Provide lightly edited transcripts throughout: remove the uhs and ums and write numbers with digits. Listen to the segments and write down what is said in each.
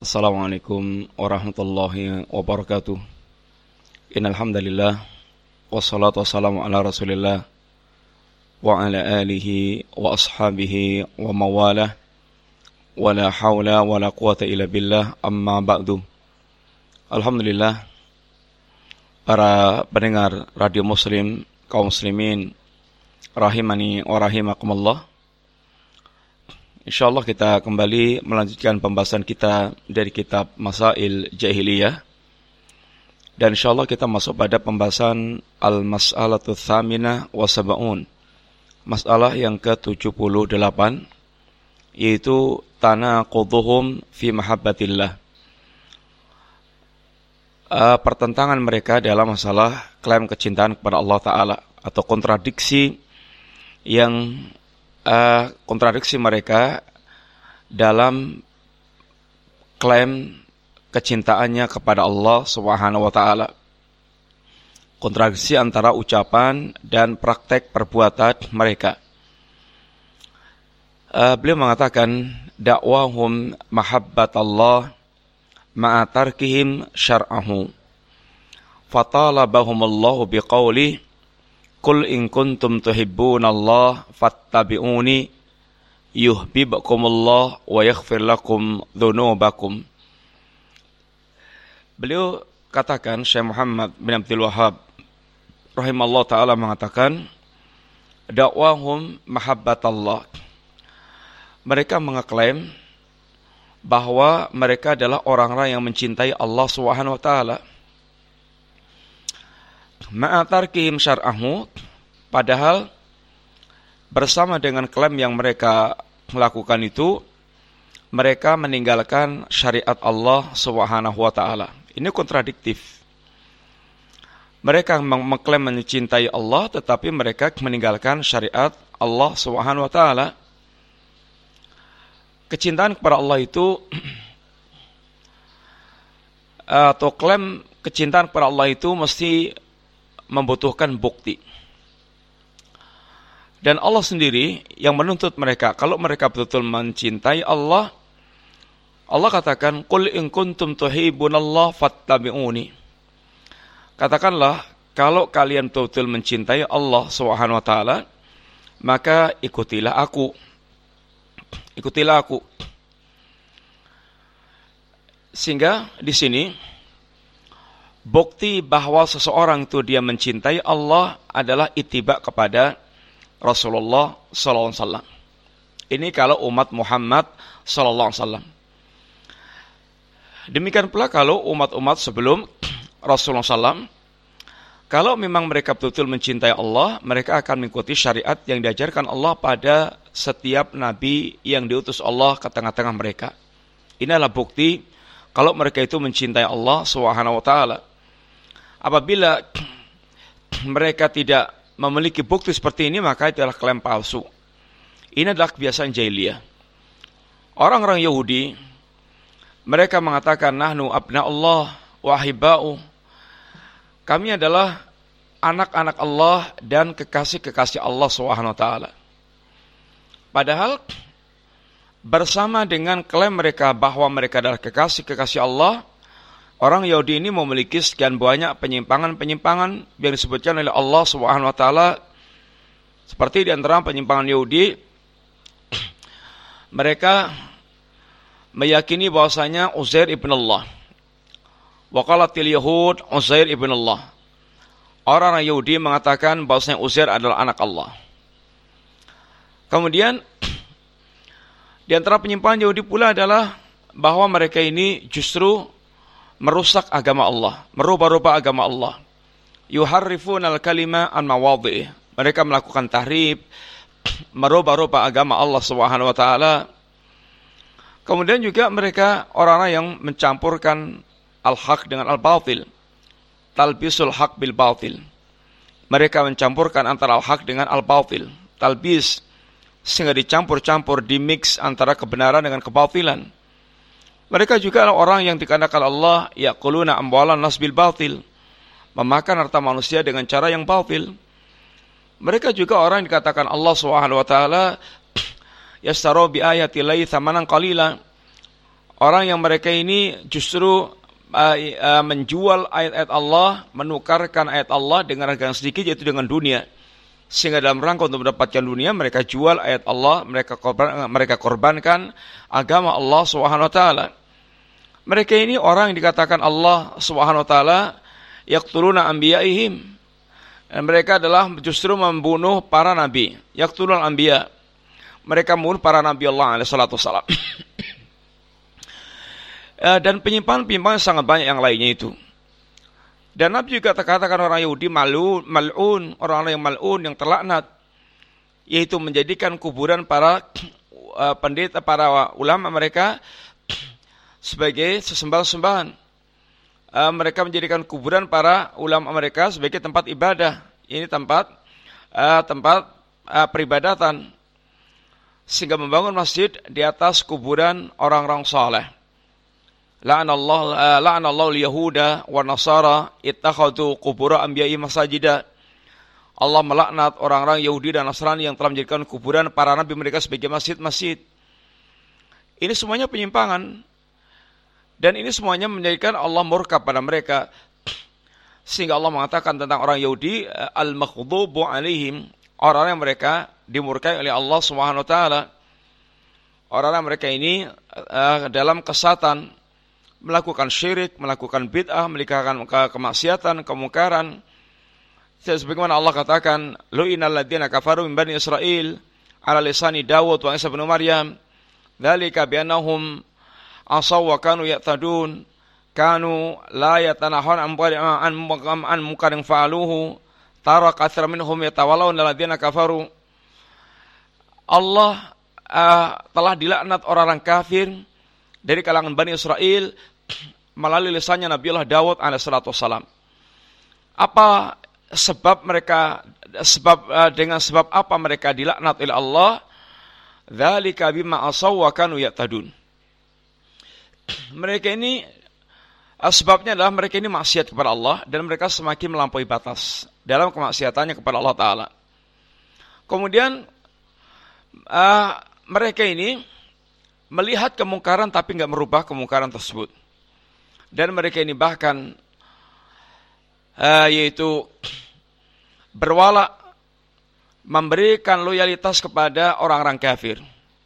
Assalamualaikum warahmatullahi wabarakatuh. Innal hamdalillah wassalatu wassalamu ala Rasulillah wa ala alihi wa ashabihi wa mawalah wala haula wala quwata illa billah amma ba'du. Alhamdulillah, para pendengar radio Muslim, kaum muslimin rahimani wa rahimakumullah. InsyaAllah kita kembali melanjutkan pembahasan kita dari kitab Masail Jahiliyah. Dan insyaAllah kita masuk pada pembahasan Al-Mas'alatu Thaminah wa Sab'un, masalah yang ke-78, yaitu Tanaquduhum fi mahabbatillah. Pertentangan mereka dalam masalah klaim kecintaan kepada Allah Ta'ala, atau kontradiksi mereka dalam klaim kecintaannya kepada Allah Subhanahu wa taala. Kontradiksi antara ucapan dan praktek perbuatan mereka. Beliau mengatakan dakwahum mahabbatallah ma'a tarkihim syar'ahu. Fatalabahumullahu biqaulih Qul in kuntum tuhibbunallah fattabi'uni yuhibbukumullah wa yaghfir lakum dzunubakum. Beliau katakan, Syekh Muhammad bin Abdul Wahhab rahimallahu taala mengatakan dakwahum mahabbatallah. Mereka mengeklaim bahwa mereka adalah orang-orang yang mencintai Allah Subhanahu wa taala. Ma'atarkihim syar'ahu, padahal bersama dengan klaim yang mereka lakukan itu, mereka meninggalkan syariat Allah Subhanahu wa taala. Ini kontradiktif. Mereka mengklaim mencintai Allah, tetapi mereka meninggalkan syariat Allah Subhanahu wa taala. Kecintaan kepada Allah itu atau klaim kecintaan kepada Allah itu mesti membutuhkan bukti. Dan Allah sendiri yang menuntut mereka. Kalau mereka betul-betul mencintai Allah, Allah katakan, Qul in kuntum tuhibbunallah fattabi'uni. Katakanlah, kalau kalian betul-betul mencintai Allah Subhanahu wa taala, maka ikutilah aku. Ikutilah aku. Sehingga di sini bukti bahwa seseorang itu dia mencintai Allah adalah ittiba kepada Rasulullah sallallahu alaihi wasallam. Ini kalau umat Muhammad sallallahu alaihi wasallam. Demikian pula kalau umat-umat sebelum Rasulullah sallallahu, kalau memang mereka betul-betul mencintai Allah, mereka akan mengikuti syariat yang diajarkan Allah pada setiap nabi yang diutus Allah ke tengah-tengah mereka. Ini adalah bukti kalau mereka itu mencintai Allah Subhanahu wa taala. Apabila mereka tidak memiliki bukti seperti ini, maka itu adalah klaim palsu. Ini adalah kebiasaan jahiliyah. Orang-orang Yahudi, mereka mengatakan, Nahnu abna'ullah wa ahibba'u. Kami adalah anak-anak Allah dan kekasih-kekasih Allah Subhanahu wa taala. Padahal bersama dengan klaim mereka bahwa mereka adalah kekasih-kekasih Allah, orang Yahudi ini memiliki sekian banyak penyimpangan-penyimpangan yang disebutkan oleh Allah Subhanahu wa taala. Seperti di antara penyimpangan Yahudi, mereka meyakini bahwasanya Uzair ibn Allah. Wa qalatil yahud Uzair ibn Allah. Orang Yahudi mengatakan bahwasanya Uzair adalah anak Allah. Kemudian di antara penyimpangan Yahudi pula adalah bahwa mereka ini justru merusak agama Allah, merubah-rubah agama Allah. Yuharrifuna al-kalima an mawadhi'i. Mereka melakukan tahrif, merubah-rubah agama Allah Subhanahu wa taala. Kemudian juga mereka orang-orang yang mencampurkan al-haq dengan al-batil. Talbisul haq bil batil. Mereka mencampurkan antara al-haq dengan al-batil. Talbis, sehingga dicampur-campur, dimix antara kebenaran dengan kebatilan. Mereka juga adalah orang yang dikatakan Allah yaquluna amwalan nas bil batil, memakan harta manusia dengan cara yang batil. Mereka juga orang yang dikatakan Allah Subhanahu wa taala yastaru bi ayati llahi thamanan qalila, orang yang mereka ini justru menjual ayat-ayat Allah, menukarkan ayat Allah dengan harga yang sedikit, yaitu dengan dunia. Sehingga dalam rangka untuk mendapatkan dunia, mereka jual ayat Allah, mereka korbankan agama Allah Subhanahu wa taala. Mereka ini orang yang dikatakan Allah Subhanahu wa taala yaqtuluna anbiya'ihim. Dan mereka adalah justru membunuh para nabi. Yaqtulul anbiya. Mereka membunuh para nabi Allah alaihi salatu wasallam. Dan penyimpangan-penyimpangan sangat banyak yang lainnya itu. Dan Nabi juga katakan orang Yahudi mal'un, orang yang mal'un, yang terlaknat, yaitu menjadikan kuburan para pendeta, para ulama mereka sebagai sesembahan-sembahan. Mereka menjadikan kuburan para ulama mereka sebagai tempat ibadah. Ini tempat peribadatan, sehingga membangun masjid di atas kuburan orang-orang saleh. La'anallahu al-yahuda wa nasara ittakhadhu qubur anbiya'i masajida. Allah melaknat orang-orang Yahudi dan Nasrani yang telah menjadikan kuburan para nabi mereka sebagai masjid-masjid. Ini semuanya penyimpangan. Dan ini semuanya menjadikan Allah murka pada mereka. Sehingga Allah mengatakan tentang orang Yahudi, al-maghdubu alaihim, orang yang mereka dimurkai oleh Allah Subhanahu wa taala. Orang mereka ini dalam kesatan, melakukan syirik, melakukan bid'ah, melakukan kemaksiatan, kemungkaran. Sebagaimana Allah katakan, lu'inal ladzina kafaru min bani Israil ala lisani Dawud wa Isa bin Maryam, dzalika bi annahum asaw wa kanu ya'tadun, kanu la yatanahun an munkarin fa'aluhu, tara katsiran minhum yatawallawna alladzina kafaru. Allah telah dilaknat orang-orang kafir dari kalangan Bani Israel melalui lisannya Nabiullah Dawud alaihissalam. Apa sebab mereka, dengan sebab apa mereka dilaknat oleh Allah? Dzalika bima asaw wa kanu ya'tadun. Mereka ini, sebabnya adalah mereka ini maksiat kepada Allah dan mereka semakin melampaui batas dalam kemaksiatannya kepada Allah Ta'ala. Kemudian mereka ini melihat kemungkaran tapi enggak merubah kemungkaran tersebut. Dan mereka ini bahkan yaitu berwala memberikan loyalitas kepada orang-orang kafir.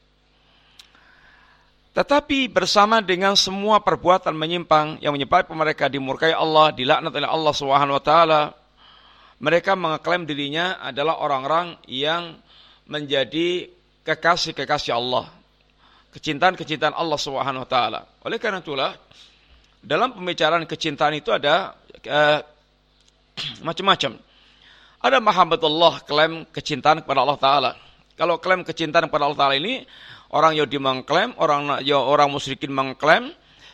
Tetapi bersama dengan semua perbuatan menyimpang yang menyebabkan mereka dimurkai Allah, dilaknat oleh Allah Subhanahu wa taala, mereka mengeklaim dirinya adalah orang-orang yang menjadi kekasih-kekasih Allah. Kecintaan-kecintaan Allah Subhanahu wa taala. Oleh karena itulah dalam pembicaraan kecintaan itu ada macam-macam. Ada mahabbatullah, klaim kecintaan kepada Allah Ta'ala. Kalau klaim kecintaan kepada Allah Ta'ala ini, orang Yahudi mengklaim, orang musyrikin mengklaim,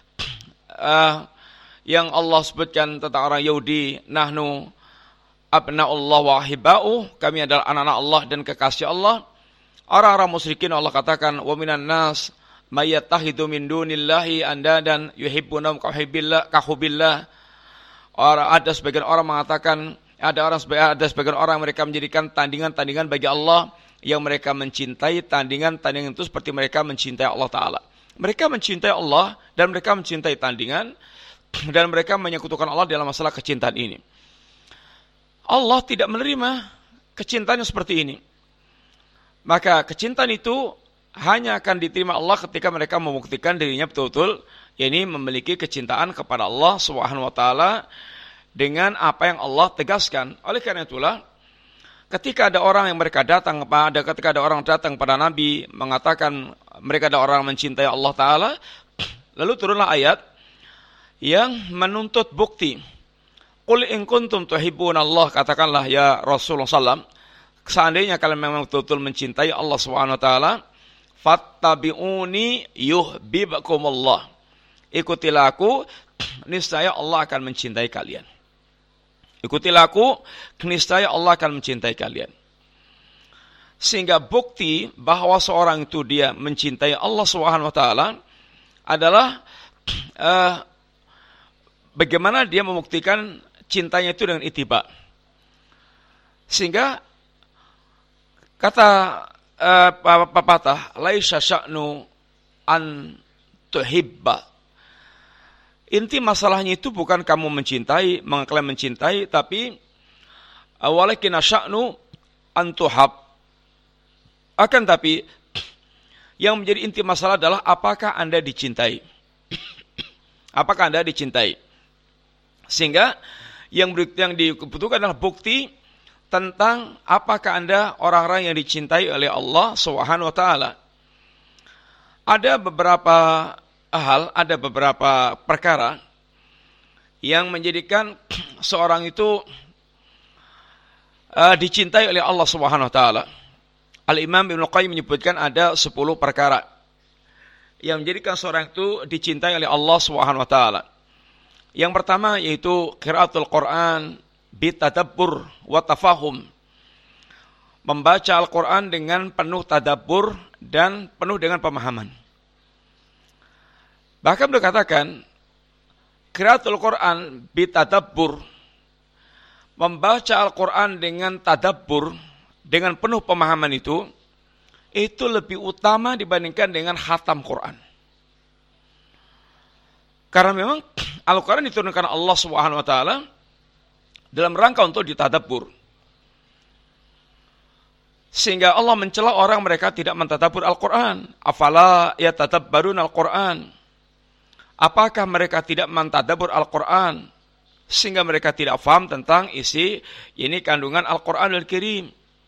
yang Allah sebutkan tentang orang Yahudi, nahnu abna'ullah wa ahiba'uh, kami adalah anak-anak Allah dan kekasih Allah. Orang-orang musyrikin Allah katakan, wa minan nas mayyatahidu min dunillahi andadan yuhibbunahum kahubillah. Ada sebagian orang mengatakan, ada sebagian orang mereka menjadikan tandingan-tandingan bagi Allah yang mereka mencintai tandingan-tandingan itu seperti mereka mencintai Allah Ta'ala. Mereka mencintai Allah dan mereka mencintai tandingan dan mereka menyekutukan Allah dalam masalah kecintaan ini. Allah tidak menerima kecintaan yang seperti ini. Maka kecintaan itu hanya akan diterima Allah ketika mereka membuktikan dirinya betul-betul yakni memiliki kecintaan kepada Allah Subhanahu wa taala dengan apa yang Allah tegaskan. Oleh karena itulah ketika ada orang yang ketika ada orang datang pada Nabi mengatakan mereka ada orang mencintai Allah Ta'ala, lalu turunlah ayat yang menuntut bukti. Qul in kuntum tuhibbunallah, katakanlah ya Rasulullah SAW, seandainya kalian memang betul-betul mencintai Allah Subhanahu wa taala, fattabi'uni yuhibbukumullah. Ikutilah aku, niscaya Allah akan mencintai kalian. Ikutilah aku, niscaya Allah akan mencintai kalian. Sehingga bukti bahwa seorang itu dia mencintai Allah Subhanahu wa taala adalah bagaimana dia membuktikan cintanya itu dengan ittiba. Sehingga kata pepatah, laisa sya'nu an tuhibba. Inti masalahnya itu bukan kamu mencintai, mengklaim mencintai, tapi walakin asya'nu antuhab. Akan tapi yang menjadi inti masalah adalah apakah Anda dicintai? Apakah Anda dicintai? Sehingga yang dibutuhkan adalah bukti tentang apakah Anda orang-orang yang dicintai oleh Allah Subhanahu wa taala. Ada beberapa hal, ada beberapa perkara yang menjadikan seorang itu dicintai oleh Allah Subhanahu wa taala. Al-Imam Ibnu Qayyim menyebutkan ada 10 perkara yang menjadikan seorang itu dicintai oleh Allah Subhanahu wa taala. Yang pertama yaitu qiraatul Quran bitadabbur wa tafahum. Membaca Al-Quran dengan penuh tadabbur dan penuh dengan pemahaman. Bahkan beliau katakan qiraatul Quran bitadabbur, membaca Al-Quran dengan tadabbur, dengan penuh pemahaman itu lebih utama dibandingkan dengan khatam Quran. Karena memang Al-Quran diturunkan Allah Subhanahu wa taala dalam rangka untuk ditadabbur. Sehingga Allah mencela orang mereka tidak mentadabbur Al-Quran. Afala yatadabbarun Al-Quran. Apakah mereka tidak mentadabbur Al-Quran sehingga mereka tidak paham tentang isi ini kandungan Al-Quranul Karim.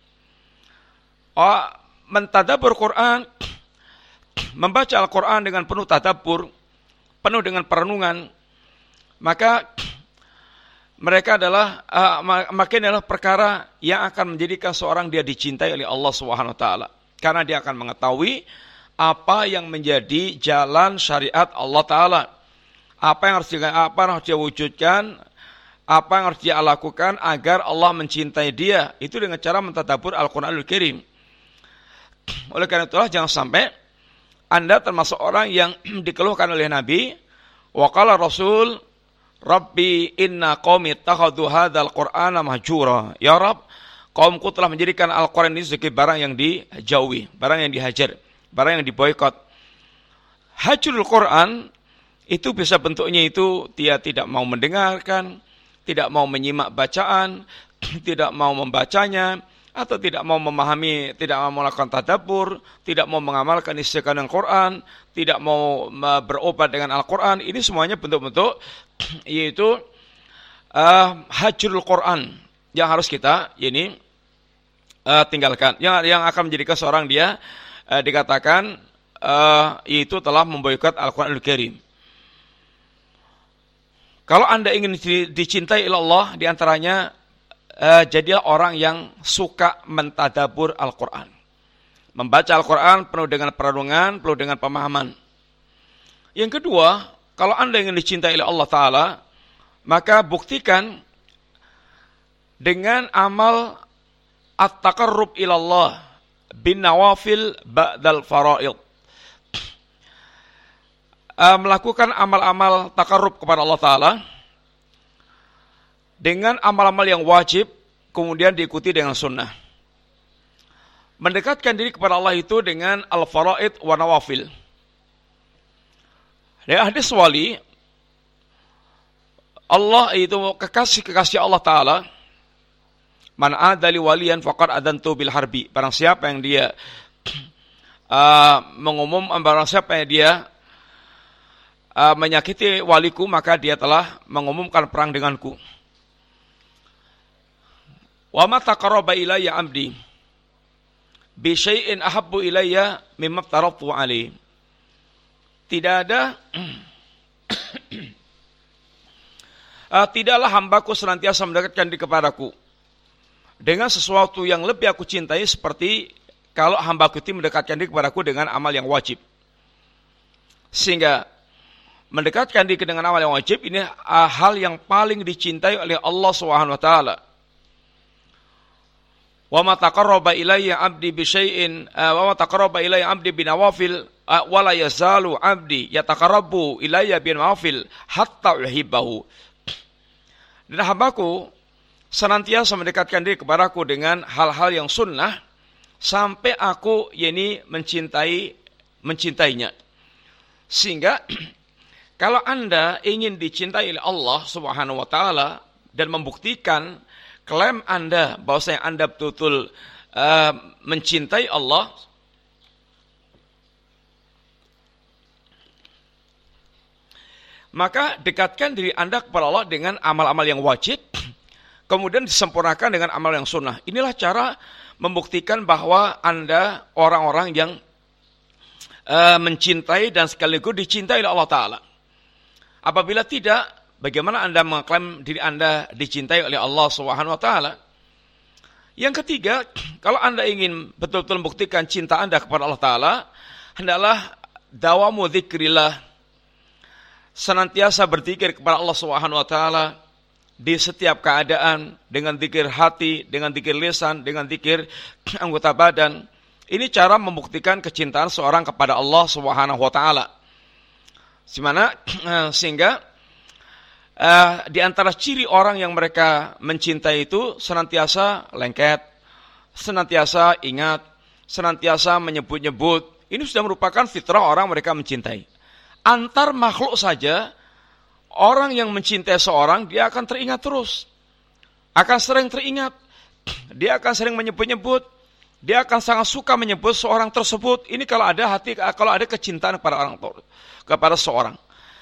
Mentadabbur Quran, membaca Al-Quran dengan penuh tadabbur, penuh dengan perenungan, maka mereka adalah makin adalah perkara yang akan menjadikan seorang dia dicintai oleh Allah Subhanahu wa taala, karena dia akan mengetahui apa yang menjadi jalan syariat Allah taala, apa yang harus dia wujudkan, apa yang harus dia lakukan agar Allah mencintai dia, itu dengan cara mentadabbur Al-Qur'anul Karim. Oleh karena itulah jangan sampai Anda termasuk orang yang dikeluhkan oleh Nabi, wa qala Rasul Rabbi inna qaumi ittakhadhu hadzal Qur'ana mahjura. Ya Rabb, kaumku telah menjadikan Al-Qur'an ini sebagai barang yang dijauhi, barang yang dihajar, barang yang diboikot. Hajrul Qur'an itu bisa bentuknya itu dia tidak mau mendengarkan, tidak mau menyimak bacaan, tidak mau membacanya, atau tidak mau memahami, tidak mau melakukan tadabbur, tidak mau mengamalkan isi kandungan Quran, tidak mau berobat dengan Al-Quran. Ini semuanya bentuk-bentuk yaitu hajrul Quran yang harus kita tinggalkan, yang akan menjadikan seorang dia dikatakan yaitu telah memboikot Al-Quranul Karim. Kalau Anda ingin dicintai oleh Allah, diantaranya jadilah orang yang suka mentadabbur Al-Quran. Membaca Al-Quran penuh dengan perenungan, penuh dengan pemahaman. Yang kedua, kalau Anda ingin dicintai oleh Allah Ta'ala, maka buktikan dengan amal at-taqarrub ilallah bin nawafil ba'dal fara'id. Melakukan amal-amal taqarrub kepada Allah Ta'ala dengan amal-amal yang wajib, kemudian diikuti dengan sunnah. Mendekatkan diri kepada Allah itu dengan al-faraid wa nawafil. Dari hadis wali, Allah itu kekasih Allah Ta'ala, man adali waliyan faqad adantu bil harbi. Barang siapa yang dia barang siapa yang dia menyakiti waliku, maka dia telah mengumumkan perang denganku. Wa ma taqarraba ilayya 'abdi bi syai'in ahabbu ilayya mimma aftaratu 'alaihi. Tidaklah hambaku senantiasa mendekatkan diri kepadaku dengan sesuatu yang lebih aku cintai seperti kalau hambaku itu mendekatkan diri kepadaku dengan amal yang wajib. Sehingga mendekatkan diri dengan amal yang wajib ini hal yang paling dicintai oleh Allah Subhanahu wa taala. Wa ma taqarraba ilayya 'abdi bi syai'in wa ma taqarraba ilayya 'abdi bi nawafil wa la yazalu 'abdi yataqarrabu ilayya bi nawafil hatta uhibbahu. Dan hambaku senantiasa mendekatkan diri kepadaku dengan hal-hal yang sunnah sampai aku mencintainya. Sehingga kalau Anda ingin dicintai oleh Allah Subhanahu wa taala dan membuktikan klaim Anda bahwasanya Anda betul-betul mencintai Allah, maka dekatkan diri Anda kepada Allah dengan amal-amal yang wajib, kemudian disempurnakan dengan amal yang sunnah. Inilah cara membuktikan bahwa Anda orang-orang yang mencintai dan sekaligus dicintai oleh Allah Ta'ala. Apabila tidak, bagaimana Anda mengklaim diri Anda dicintai oleh Allah Subhanahu wa Ta'ala? Yang ketiga, kalau Anda ingin betul-betul membuktikan cinta Anda kepada Allah Ta'ala, hendaklah dawamu dzikrillah, senantiasa berzikir kepada Allah Subhanahu wa taala di setiap keadaan, dengan zikir hati, dengan zikir lisan, dengan zikir anggota badan. Ini cara membuktikan kecintaan seorang kepada Allah Subhanahu wa taala. Sehingga di antara ciri orang yang mereka mencintai itu senantiasa lengket, senantiasa ingat, senantiasa menyebut-nyebut. Ini sudah merupakan fitrah orang mereka mencintai. Antar makhluk saja, orang yang mencintai seorang, dia akan teringat terus. Akan sering teringat. Dia akan sering menyebut-nyebut. Dia akan sangat suka menyebut seorang tersebut. Ini kalau ada kecintaan kepada seorang.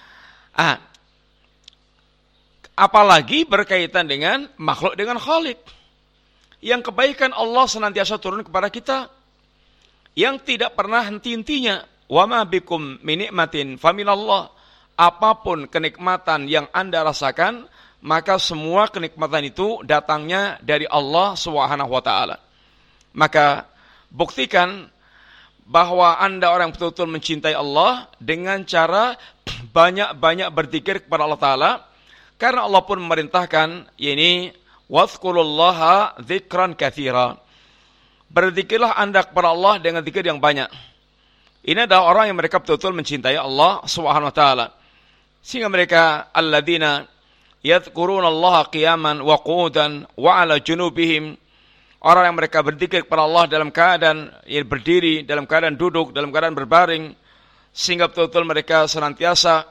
Apalagi berkaitan dengan makhluk dengan Khalik. Yang kebaikan Allah senantiasa turun kepada kita. Yang tidak pernah henti-hentinya. Wa ma bikum min nikmatin faminallah. Apapun kenikmatan yang Anda rasakan, maka semua kenikmatan itu datangnya dari Allah Subhanahu wa taala. Maka buktikan bahwa Anda orang yang betul-betul mencintai Allah dengan cara banyak-banyak berzikir kepada Allah Ta'ala. Karena Allah pun memerintahkan, yakni wadhkurullaha dzikran katsira. Berzikirlah Anda kepada Allah dengan zikir yang banyak. Ini adalah orang yang mereka betul-betul mencintai Allah Subhanahu wa taala. Sehingga mereka alladzina yadhkurunallaha qiyaman wa qu'udan wa 'ala junubihim. Orang yang mereka berzikir kepada Allah dalam keadaan berdiri, dalam keadaan duduk, dalam keadaan berbaring, sehingga betul-betul mereka senantiasa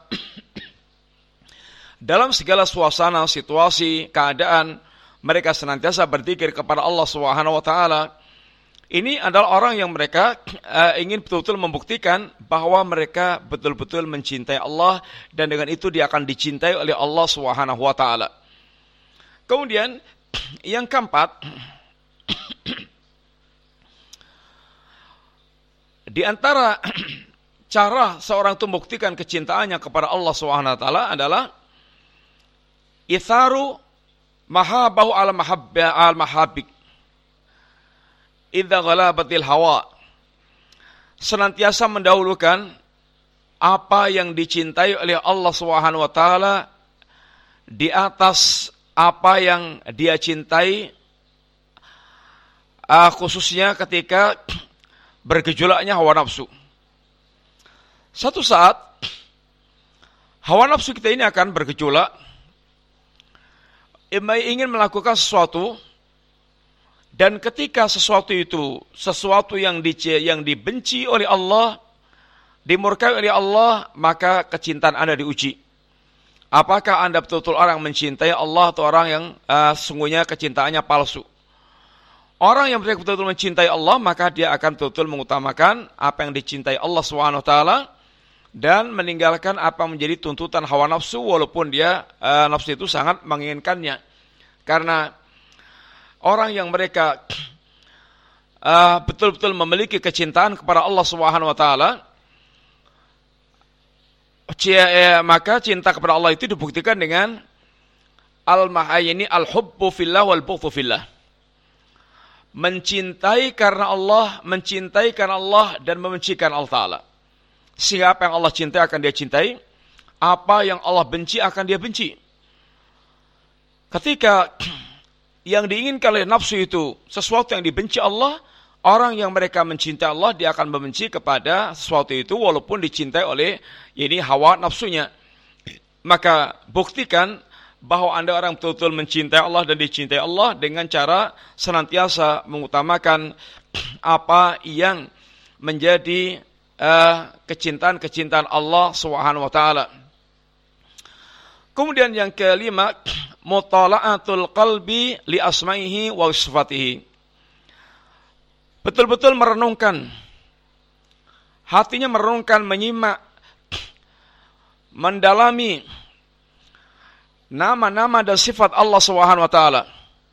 dalam segala suasana, situasi, keadaan, mereka senantiasa berzikir kepada Allah Subhanahu wa taala. Ini adalah orang yang mereka ingin betul-betul membuktikan bahwa mereka betul-betul mencintai Allah, dan dengan itu dia akan dicintai oleh Allah Subhanahu wa taala. Kemudian yang keempat, di antara cara seorang itu membuktikan kecintaannya kepada Allah Subhanahu wa taala adalah itharu mahabbahu al-mahabbik idza ghalabatil hawa. Senantiasa mendahulukan apa yang dicintai oleh Allah Subhanahu wa taala di atas apa yang dia cintai, khususnya ketika bergejolaknya hawa nafsu. Satu saat hawa nafsu kita ini akan bergejolak, ingin melakukan sesuatu. Dan ketika sesuatu itu, sesuatu yang dibenci oleh Allah, dimurkai oleh Allah, maka kecintaan Anda diuji. Apakah Anda betul-betul orang mencintai Allah atau orang yang sungguhnya kecintaannya palsu? Orang yang betul-betul mencintai Allah, maka dia akan betul-betul mengutamakan apa yang dicintai Allah SWT dan meninggalkan apa menjadi tuntutan hawa nafsu, walaupun dia nafsu itu sangat menginginkannya. Karena orang yang mereka betul-betul memiliki kecintaan kepada Allah Subhanahu wa taala, maka cinta kepada Allah itu dibuktikan dengan al-hubbu fillah wal bughdhu fillah. Mencintai karena Allah, mencintai karena Allah, dan membenci karena Allah Ta'ala. Sehingga apa yang Allah cintai akan dia cintai, apa yang Allah benci akan dia benci. Ketika yang diinginkan oleh nafsu itu sesuatu yang dibenci Allah, orang yang mereka mencintai Allah, dia akan membenci kepada sesuatu itu walaupun dicintai oleh hawa nafsunya. Maka buktikan bahwa Anda orang betul-betul mencintai Allah dan dicintai Allah dengan cara senantiasa mengutamakan apa yang menjadi kecintaan Allah Subhanahu wa taala. Kemudian yang kelima, mutala'atul qalbi li asma'ihi wa sifatihi. Betul-betul merenungkan, hatinya merenungkan, menyimak, mendalami nama-nama dan sifat Allah Subhanahu wa taala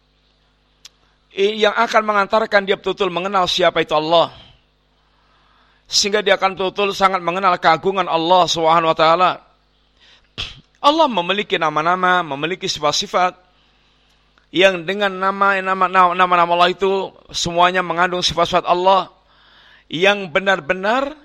yang akan mengantarkan dia betul-betul mengenal siapa itu Allah, sehingga dia akan betul-betul sangat mengenal keagungan Allah Subhanahu wa taala. Allah memiliki nama-nama, memiliki sifat-sifat yang dengan nama-nama Allah itu semuanya mengandung sifat-sifat Allah yang benar-benar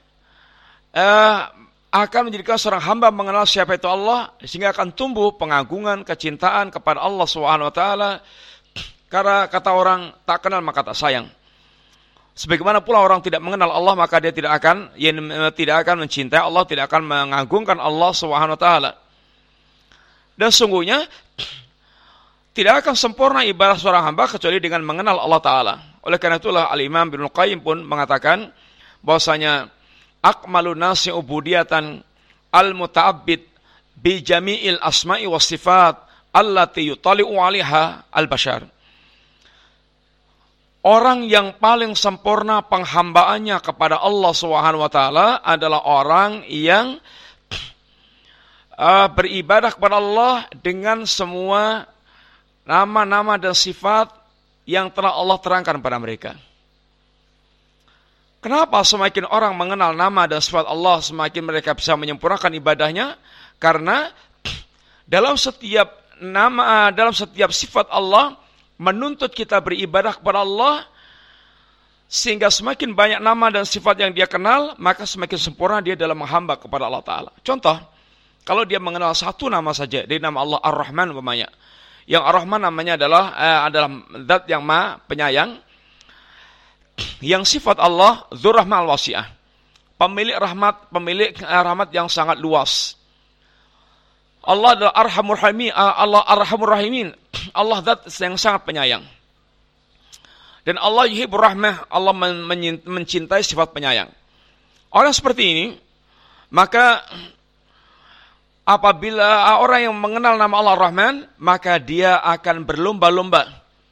akan menjadikan seorang hamba mengenal siapa itu Allah, sehingga akan tumbuh pengagungan, kecintaan kepada Allah Subhanahu wa taala. Karena kata orang, tak kenal maka tak sayang. Sebagaimana pula orang tidak mengenal Allah, maka dia tidak akan mencintai Allah, tidak akan mengagungkan Allah Subhanahu wa taala. Dan sungguhnya tidak akan sempurna ibadah seorang hamba kecuali dengan mengenal Allah taala. Oleh karena itulah Al-Imam Ibnu Qayyim pun mengatakan bahwasanya akmalun nasi ubudiyatan al-muta'abbid bi jami'il asma'i was sifat allati yutali'u 'alaiha al-bashar. Orang yang paling sempurna penghambaannya kepada Allah Subhanahu wa taala adalah orang yang beribadah kepada Allah dengan semua nama-nama dan sifat yang telah Allah terangkan kepada mereka. Kenapa semakin orang mengenal nama dan sifat Allah, semakin mereka bisa menyempurnakan ibadahnya? Karena dalam setiap nama, dalam setiap sifat Allah menuntut kita beribadah kepada Allah, sehingga semakin banyak nama dan sifat yang dia kenal, maka semakin sempurna dia dalam menghamba kepada Allah Ta'ala. Contoh, kalau dia mengenal satu nama saja dari nama Allah Ar-Rahman umpamanya, yang Ar-Rahman namanya adalah zat yang maha penyayang, yang sifat Allah Dzur-Rahmah Al-Wasi'ah, pemilik rahmat yang sangat luas. Allah adalah Arhamur Rahimin, Allah Arhamur Rahimin, Allah zat yang sangat penyayang. Dan Allah yuhibbur rahmah, Allah mencintai sifat penyayang. Orang seperti ini, maka apabila orang yang mengenal nama Allah Rahman, maka dia akan berlomba-lomba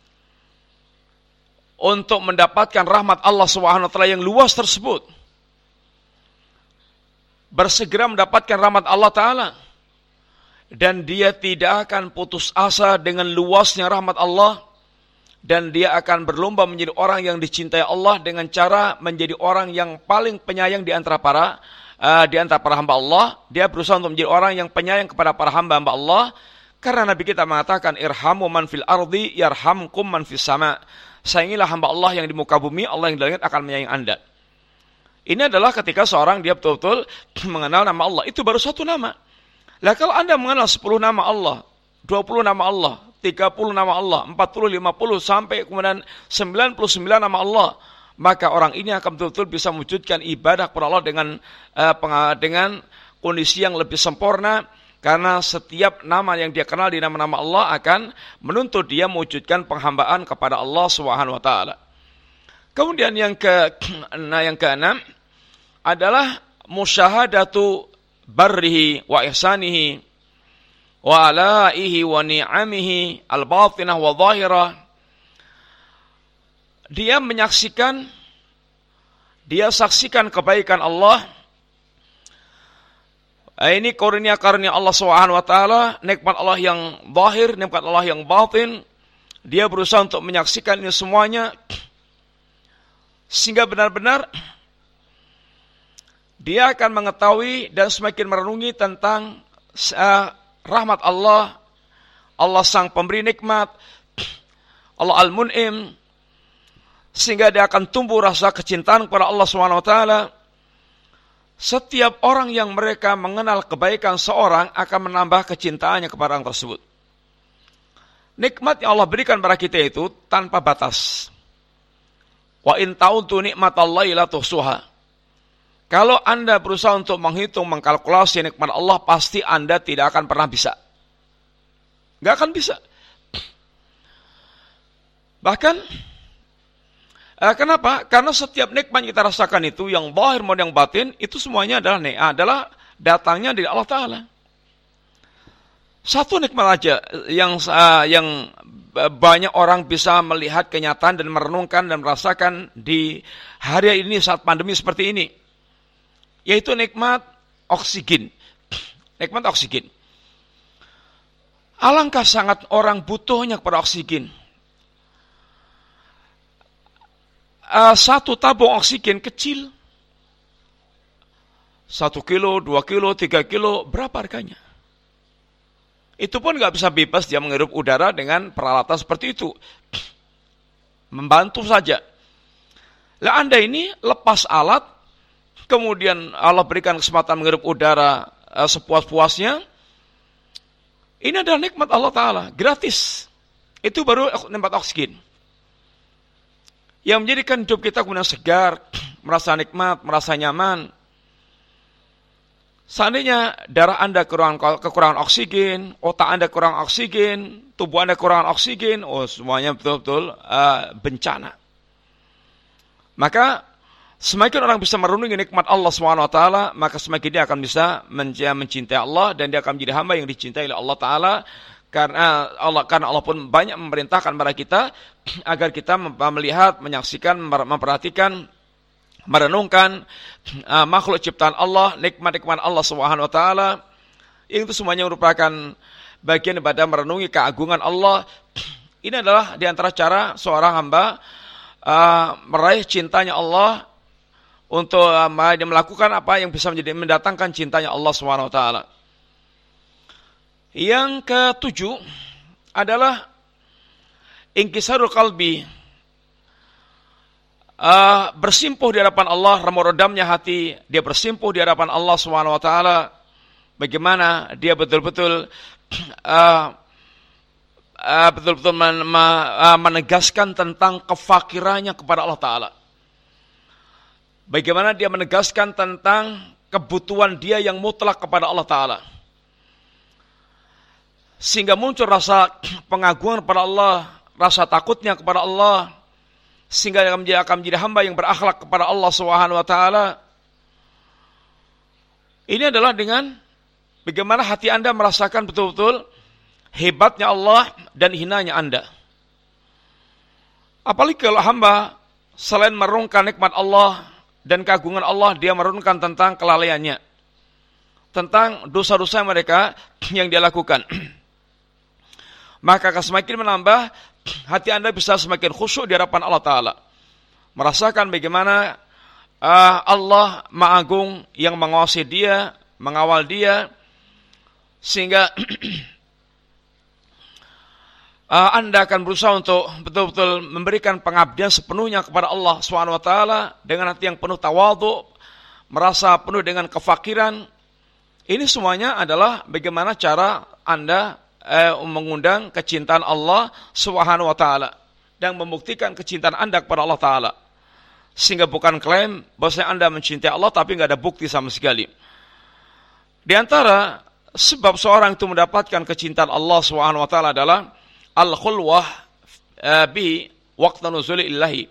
untuk mendapatkan rahmat Allah Subhanahu wa taala yang luas tersebut. Bersegera mendapatkan rahmat Allah Ta'ala. Dan dia tidak akan putus asa dengan luasnya rahmat Allah. Dan dia akan berlomba menjadi orang yang dicintai Allah dengan cara menjadi orang yang paling penyayang di antara para hamba Allah. Dia berusaha untuk menjadi orang yang penyayang kepada para hamba-hamba Allah. Karena Nabi kita mengatakan, irhamu man fil ardi yarhamkum man fis sama. Sayangilah hamba Allah yang di muka bumi, Allah yang di langit akan menyayangi Anda. Ini adalah ketika seorang dia betul-betul mengenal nama Allah. Itu baru satu nama. Lah kalau Anda mengenal 10 nama Allah, 20 nama Allah, 30 nama Allah, 40, 50, sampai kemudian 99 nama Allah, maka orang ini akan betul-betul bisa mewujudkan ibadah kepada Allah dengan kondisi yang lebih sempurna. Karena setiap nama yang dia kenal di nama-nama Allah akan menuntut dia mewujudkan penghambaan kepada Allah Subhanahu wa taala. Kemudian yang keenam adalah musyahadatu barrihi wa ihsanihi wa alaihi wa ni'amihi al-batinah wa zahirah. Dia saksikan kebaikan Allah. Ini karunia-karunia Allah Subhanahu wa taala, nikmat Allah yang zahir, nikmat Allah yang batin. Dia berusaha untuk menyaksikan ini semuanya sehingga benar-benar dia akan mengetahui dan semakin merenungi tentang rahmat Allah, Allah sang pemberi nikmat, Allah Al-Mun'im, sehingga dia akan tumbuh rasa kecintaan kepada Allah Subhanahu wa taala. Setiap orang yang mereka mengenal kebaikan seorang akan menambah kecintaannya kepada orang tersebut. Nikmat yang Allah berikan kepada kita itu tanpa batas. Wa in ta'uddu nikmatallahi la tuhsuha. Kalau Anda berusaha untuk menghitung, mengkalkulasi nikmat Allah, pasti Anda tidak akan pernah bisa. Gak akan bisa. Bahkan Kenapa? Karena setiap nikmat yang kita rasakan itu, yang zahir maupun yang batin, itu semuanya adalah datangnya dari Allah Ta'ala. Satu nikmat aja yang banyak orang bisa melihat kenyataan dan merenungkan dan merasakan di hari ini saat pandemi seperti ini, yaitu nikmat oksigen. Nikmat oksigen. Alangkah sangat orang butuhnya kepada oksigen. Satu tabung oksigen kecil, 1 kilo, 2 kilo, 3 kilo, berapa harganya? Itu pun nggak bisa bebas dia menghirup udara dengan peralatan seperti itu. Membantu saja. Lah Anda ini lepas alat, kemudian Allah berikan kesempatan menghirup udara sepuas-puasnya. Ini adalah nikmat Allah Ta'ala, gratis. Itu baru nikmat oksigen. Yang menjadikan hidup kita kemudian segar, merasa nikmat, merasa nyaman. Seandainya darah Anda kekurangan oksigen, otak Anda kurang oksigen, tubuh Anda kurang oksigen, semuanya betul-betul bencana. Maka semakin orang bisa merenungi nikmat Allah SWT, maka semakin dia akan bisa mencintai Allah, dan dia akan menjadi hamba yang dicintai oleh Allah Ta'ala. Karena Allah pun banyak memerintahkan kepada kita agar kita melihat, menyaksikan, memperhatikan, merenungkan makhluk ciptaan Allah, nikmat-nikmat Allah Subhanahu wa taala. Itu semuanya merupakan bagian daripada merenungi keagungan Allah. Ini adalah di antara cara seorang hamba meraih cintanya Allah, untuk melakukan apa yang bisa mendatangkan cintanya Allah Subhanahu wa taala. Yang ketujuh adalah inkisarul qalbi, bersimpuh di hadapan Allah, remuk-redamnya hati, dia bersimpuh di hadapan Allah Subhanahu wa taala. Bagaimana dia betul-betul menegaskan tentang kefakirannya kepada Allah Ta'ala. Bagaimana dia menegaskan tentang kebutuhan dia yang mutlak kepada Allah Ta'ala. Sehingga muncul rasa pengagungan kepada Allah, rasa takutnya kepada Allah, sehingga dia akan menjadi hamba yang berakhlak kepada Allah Subhanahu wa taala. Ini adalah dengan bagaimana hati Anda merasakan betul-betul hebatnya Allah dan hinanya Anda. Apalagi kalau hamba selain merenungkan nikmat Allah dan keagungan Allah, dia merenungkan tentang kelalaiannya, tentang dosa-dosa mereka yang dia lakukan. Maka akan semakin menambah, hati Anda bisa semakin khusyuk di hadapan Allah Ta'ala. Merasakan bagaimana Allah Maha Agung yang mengawasi dia, mengawal dia, sehingga Anda akan berusaha untuk betul-betul memberikan pengabdian sepenuhnya kepada Allah SWT dengan hati yang penuh tawadhu, merasa penuh dengan kefakiran. Ini semuanya adalah bagaimana cara Anda mengundang kecintaan Allah Subhanahu wa taala dan membuktikan kecintaan Anda kepada Allah Ta'ala. Sehingga bukan klaim bahwa Anda mencintai Allah tapi nggak ada bukti sama sekali. Di antara sebab seorang itu mendapatkan kecintaan Allah Subhanahu wa taala adalah al-khulwah bi waqta nuzuli illahi.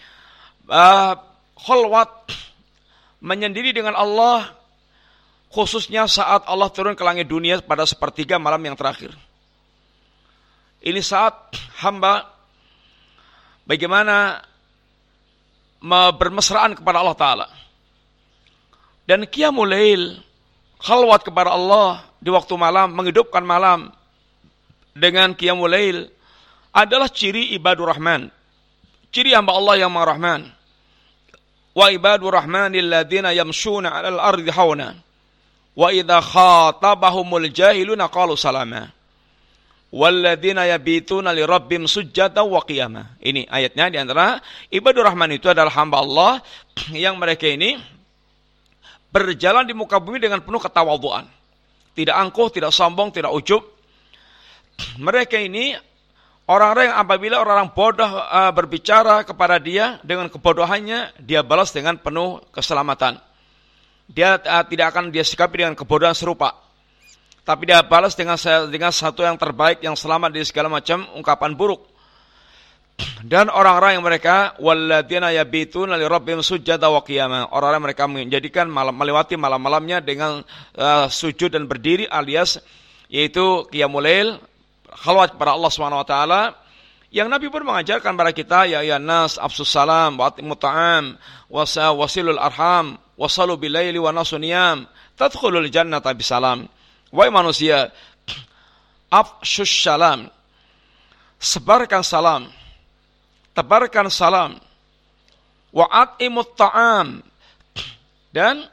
Khulwat, menyendiri dengan Allah, khususnya saat Allah turun ke langit dunia pada sepertiga malam yang terakhir. Ini saat hamba bagaimana bermesraan kepada Allah Ta'ala. Dan qiyamul lail, khalwat kepada Allah di waktu malam, menghidupkan malam dengan qiyamul lail adalah ciri ibadur rahman, ciri hamba Allah yang Maha Rahman. Wa ibadur rahmanil ladzina yamshuna 'alal ardi hauna wa idza khatabahumul jahiluna qalu salama walladzina yabituna lirabbihim sujjatan wa qiyama. Ini ayatnya. Di antara ibadur rahman itu adalah hamba Allah yang mereka ini berjalan di muka bumi dengan penuh ketawadhuan, tidak angkuh, tidak sombong, tidak ujub. Mereka ini orang-orang yang apabila orang-orang bodoh berbicara kepada dia dengan kebodohannya, dia balas dengan penuh keselamatan. Dia tidak akan dia sikapi dengan kebodohan serupa, tapi dia balas dengan satu yang terbaik, yang selamat dari segala macam ungkapan buruk. Dan orang-orang yang mereka walladzina yabituna li rabbihim sujada wa qiyama, orang-orang mereka menjadikan melewati malam-malamnya dengan sujud dan berdiri alias yaitu qiyamul lail, khalwat kepada Allah Subhanahu wa taala. Yang Nabi pun mengajarkan kepada kita, ya ayyuhan nas afsus salam wa atimut ta'am wasilul arham wasalu bil laili wa nasu niyam tadkhulul jannata bisalam. Wahai manusia, afsus salam, sebarkan salam, tebarkan salam, wa atimut ta'am, dan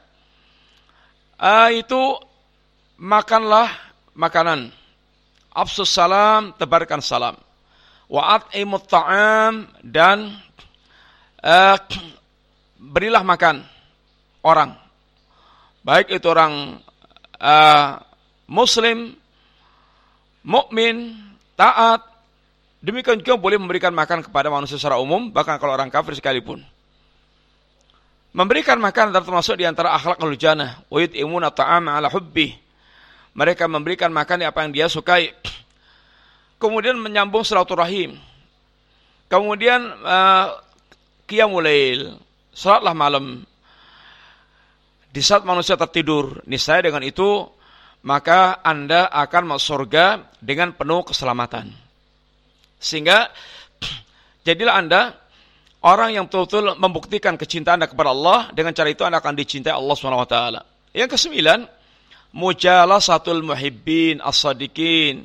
itu makanlah makanan. Afsus salam, tebarkan salam. Wa at'imut ta'am, dan berilah makan orang, baik itu orang muslim, mukmin, taat. Demikian juga boleh memberikan makan kepada manusia secara umum, bahkan kalau orang kafir sekalipun. Memberikan makan termasuk di antara akhlakul jannah. Wa yut'imuna ta'ama 'ala hubbih. Mereka memberikan makan apa yang dia sukai. Kemudian menyambung silaturahim. Kemudian qiyamul lail, salatlah malam. Di saat manusia tertidur, niscaya dengan itu maka Anda akan masuk surga dengan penuh keselamatan. Sehingga jadilah Anda orang yang betul-betul membuktikan kecintaan Anda kepada Allah. Dengan cara itu Anda akan dicintai Allah SWT. Yang ke-9, mujalasatul muhibbin as-sadiqin.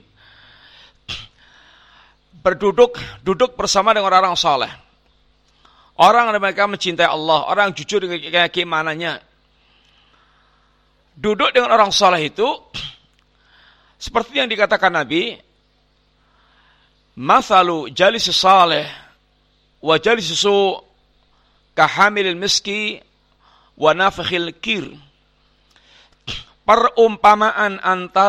Duduk bersama dengan orang-orang saleh. Orang yang mereka mencintai Allah, orang yang jujur dengan keimanannya. Duduk dengan orang saleh itu seperti yang dikatakan Nabi, mathalu jalisi salih wa jalisi su kahamilil miski wa nafikhil kir. Perumpamaan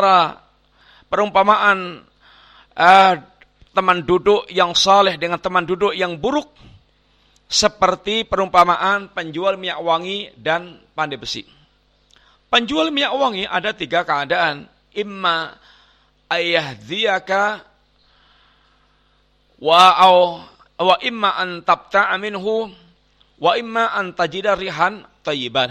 teman duduk yang saleh dengan teman duduk yang buruk seperti perumpamaan penjual minyak wangi dan pandai besi. Penjual minyak wangi ada 3 keadaan. Imma ayahdiyaka wa imma an tabta'a minhu wa imma an tajida rihan thayyiban.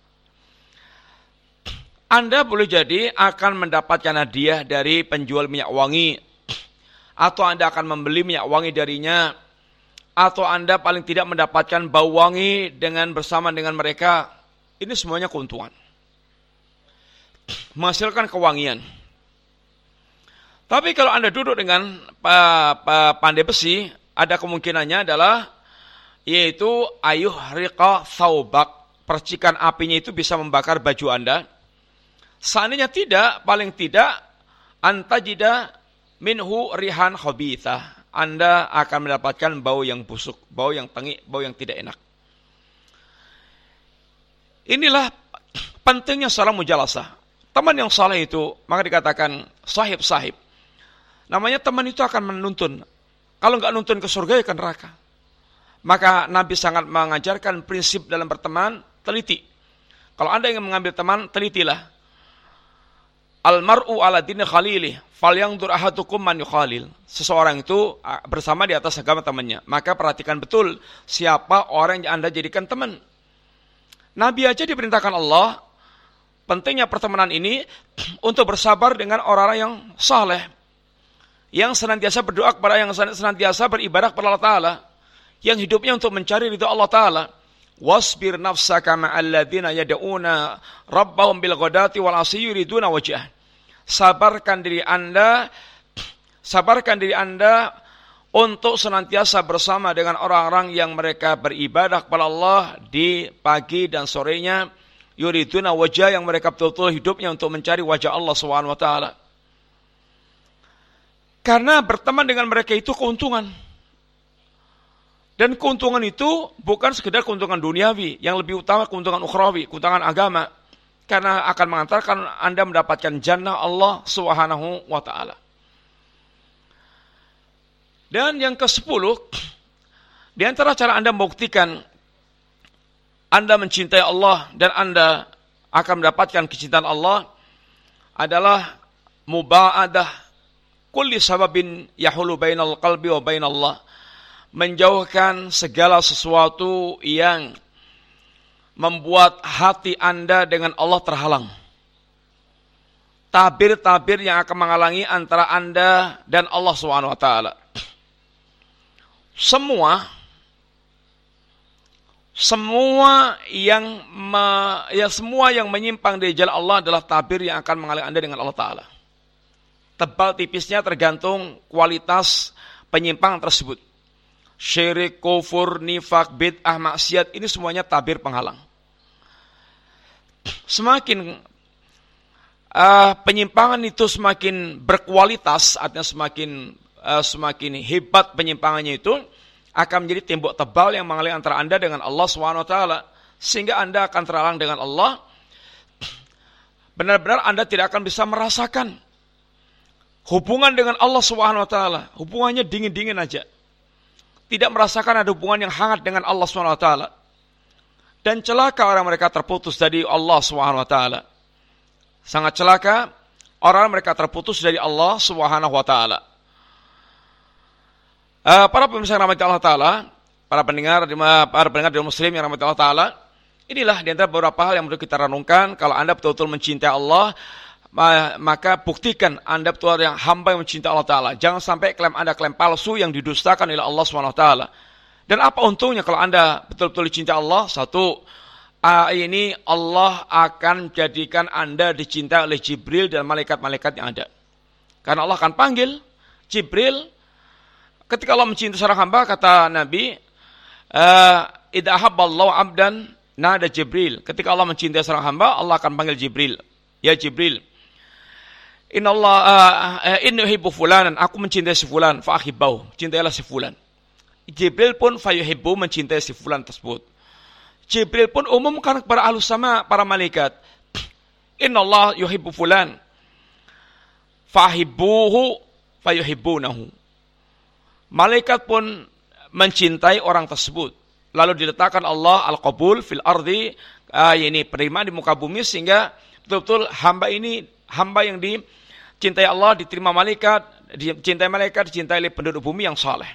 Anda boleh jadi akan mendapatkan hadiah dari penjual minyak wangi, atau Anda akan membeli minyak wangi darinya, atau Anda paling tidak mendapatkan bau wangi bersama dengan mereka. Ini semuanya keuntungan, menghasilkan kewangian. Tapi kalau Anda duduk dengan pandai besi, ada kemungkinannya adalah yaitu ayuh riqa thawbak, percikan apinya itu bisa membakar baju Anda. Seandainya tidak, paling tidak antajida minhu rihan khabithah, Anda akan mendapatkan bau yang busuk, bau yang tengik, bau yang tidak enak. Inilah pentingnya salam mujalasah. Teman yang saleh itu, maka dikatakan sahib-sahib. Namanya teman itu akan menuntun. Kalau enggak nuntun ke surga, ya ke neraka. Maka Nabi sangat mengajarkan prinsip dalam berteman, teliti. Kalau Anda ingin mengambil teman, telitilah. Al-mar'u ala dini khalilih, falyanzur ahadukum man yukhalil. Seseorang itu bersama di atas agama temannya. Maka perhatikan betul siapa orang yang Anda jadikan teman. Nabi aja diperintahkan Allah, pentingnya pertemanan ini untuk bersabar dengan orang-orang yang saleh, yang senantiasa berdoa kepada, yang senantiasa beribadah kepada Allah Ta'ala, yang hidupnya untuk mencari ridha Allah Ta'ala. Wasbir nafsaka ma'alladzina yad'una rabbahum bil ghadati wal 'ashyi yuriduna wajhah. Sabarkan diri Anda untuk senantiasa bersama dengan orang-orang yang mereka beribadah kepada Allah di pagi dan sorenya, yuriduna wajah, yang mereka betul-betul hidupnya untuk mencari wajah Allah Subhanahu wa taala. Karena berteman dengan mereka itu keuntungan. Dan keuntungan itu bukan sekedar keuntungan duniawi, yang lebih utama keuntungan ukhrawi, keuntungan agama. Karena akan mengantarkan Anda mendapatkan jannah Allah Subhanahu wa taala. Dan yang ke-10, di antara cara Anda membuktikan Anda mencintai Allah dan Anda akan mendapatkan kecintaan Allah adalah muba'adah kulli sababin yahulu bainal qalbi wa bainallah. menjauhkan segala sesuatu yang membuat hati Anda dengan Allah terhalang. Tabir-tabir yang akan menghalangi antara Anda dan Allah SWT. Semua yang menyimpang dari jalan Allah adalah tabir yang akan menghalangi Anda dengan Allah Ta'ala. Tebal tipisnya tergantung kualitas penyimpangan tersebut. Syirik, kufur, nifak, bid'ah, maksiat, ini semuanya tabir penghalang. Semakin penyimpangan itu semakin berkualitas, artinya semakin hebat penyimpangannya itu, akan menjadi tembok tebal yang menghalangi antara Anda dengan Allah SWT. Sehingga Anda akan terhalang dengan Allah. Benar-benar Anda tidak akan bisa merasakan hubungan dengan Allah SWT. Hubungannya dingin-dingin aja. Tidak merasakan ada hubungan yang hangat dengan Allah SWT. Dan celaka orang mereka terputus dari Allah SWT. Sangat celaka orang mereka terputus dari Allah SWT. Para pemirsa yang rahmati Allah Ta'ala, para pendengar di Muslim yang rahmati Allah Ta'ala, inilah di antara beberapa hal yang perlu kita renungkan. Kalau Anda betul-betul mencintai Allah, maka buktikan Anda betul yang hamba yang mencintai Allah Ta'ala. Jangan sampai klaim Anda klaim palsu yang didustakan oleh Allah SWT. Dan apa untungnya kalau Anda betul-betul dicintai Allah? Satu, ini Allah akan jadikan Anda dicintai oleh Jibril dan malaikat-malaikat yang ada. Karena Allah akan panggil Jibril. Ketika Allah mencintai seorang hamba, kata Nabi, idza ahabballahu 'abdan nada Jibril. Ketika Allah mencintai seorang hamba, Allah akan panggil Jibril. Ya Jibril, inni uhibbu fulanan, aku mencintai si fulan, fa ahibbahu, cintailah si fulan. Jibril pun fayuhibbu, mencintai si fulan tersebut. Jibril pun umumkan kepada ahlus sama, para malaikat, innallaha yuhibbu fulan, fa ahibbuhu fayuhibbunahu. Malaikat pun mencintai orang tersebut. Lalu diletakkan Allah al-qabul fil ardi, ini penerimaan di muka bumi, sehingga betul-betul hamba yang dicintai Allah, diterima malaikat, dicintai oleh penduduk bumi yang saleh.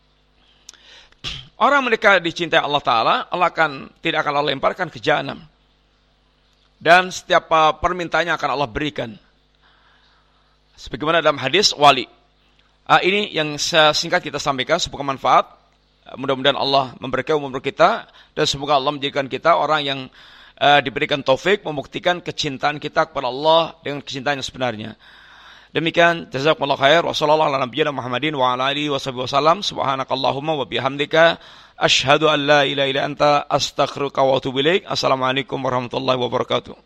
Orang mereka dicintai Allah Ta'ala, tidak akan Allah lemparkan ke jahanam. Dan setiap permintaannya akan Allah berikan. Sebagaimana dalam hadis wali. Ini yang singkat kita sampaikan, semoga manfaat. Mudah-mudahan Allah memberkahi umur kita, dan semoga Allah menjadikan kita orang yang diberikan taufik membuktikan kecintaan kita kepada Allah dengan kecintaan yang sebenarnya. Demikian, jazakumullah khair, wa sallallahu ala nabiyyina Muhammadin wa ala alihi wasallam. Subhanakallahumma wa bihamdika asyhadu an la ilaha illa anta astaghfiruka wa atubu ilaik. Assalamualaikum warahmatullahi wabarakatuh.